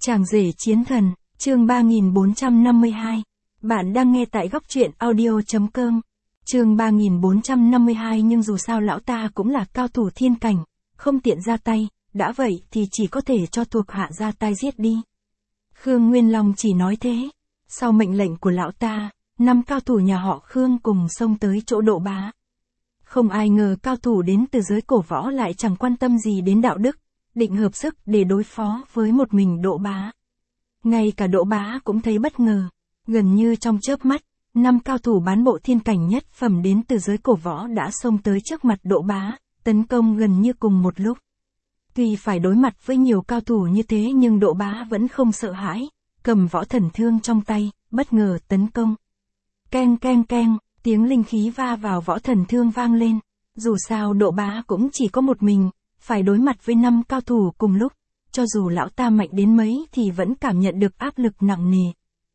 Chàng rể chiến thần, chương 3452. Bạn đang nghe tại góc truyện audio.com. Chương 3452. Nhưng dù sao lão ta cũng là cao thủ thiên cảnh, không tiện ra tay, đã vậy thì chỉ có thể cho thuộc hạ ra tay giết đi. Khương Nguyên Long chỉ nói thế. Sau mệnh lệnh của lão ta, 5 cao thủ nhà họ Khương cùng xông tới chỗ Độ Bá. Không ai ngờ cao thủ đến từ giới cổ võ lại chẳng quan tâm gì đến đạo đức, định hợp sức để đối phó với một mình Độ Bá. Ngay cả Độ Bá cũng thấy bất ngờ, gần như trong chớp mắt, 5 cao thủ bán bộ thiên cảnh nhất phẩm đến từ giới cổ võ đã xông tới trước mặt Độ Bá, tấn công gần như cùng một lúc. Tuy phải đối mặt với nhiều cao thủ như thế nhưng Độ Bá vẫn không sợ hãi, cầm võ thần thương trong tay, bất ngờ tấn công. Keng keng keng, tiếng linh khí va vào võ thần thương vang lên. Dù sao Độ Bá cũng chỉ có một mình, phải đối mặt với 5 cao thủ cùng lúc, cho dù lão ta mạnh đến mấy thì vẫn cảm nhận được áp lực nặng nề.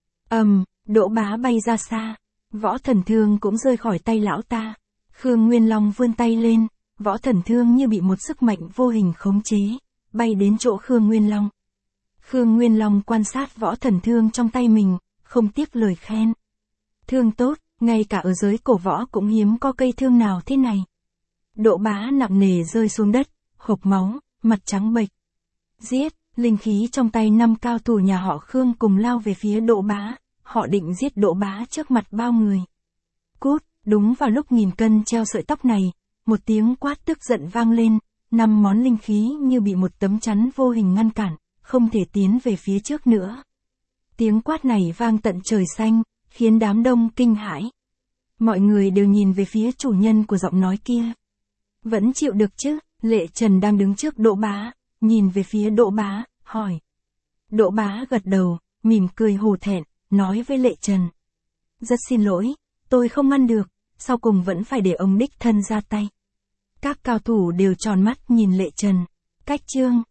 Độ Bá bay ra xa, võ thần thương cũng rơi khỏi tay lão ta. Khương Nguyên Long vươn tay lên, võ thần thương như bị một sức mạnh vô hình khống chế, bay đến chỗ Khương Nguyên Long. Khương Nguyên Long quan sát võ thần thương trong tay mình, không tiếc lời khen. Thương tốt, ngay cả ở giới cổ võ cũng hiếm có cây thương nào thế này. Độ Bá nặng nề rơi xuống đất, hộc máu, mặt trắng bệch. Giết, linh khí trong tay 5 cao thủ nhà họ Khương cùng lao về phía Độ Bá, họ định giết Độ Bá trước mặt bao người. Cút, đúng vào lúc nghìn cân treo sợi tóc này, một tiếng quát tức giận vang lên, 5 món linh khí như bị một tấm chắn vô hình ngăn cản, không thể tiến về phía trước nữa. Tiếng quát này vang tận trời xanh, khiến đám đông kinh hãi. Mọi người đều nhìn về phía chủ nhân của giọng nói kia. Vẫn chịu được chứ? Lệ Trần đang đứng trước Độ Bá, nhìn về phía Độ Bá, hỏi. Độ Bá gật đầu, mỉm cười hổ thẹn, nói với Lệ Trần. Rất xin lỗi, tôi không ngăn được, sau cùng vẫn phải để ông đích thân ra tay. Các cao thủ đều tròn mắt nhìn Lệ Trần. Cách chương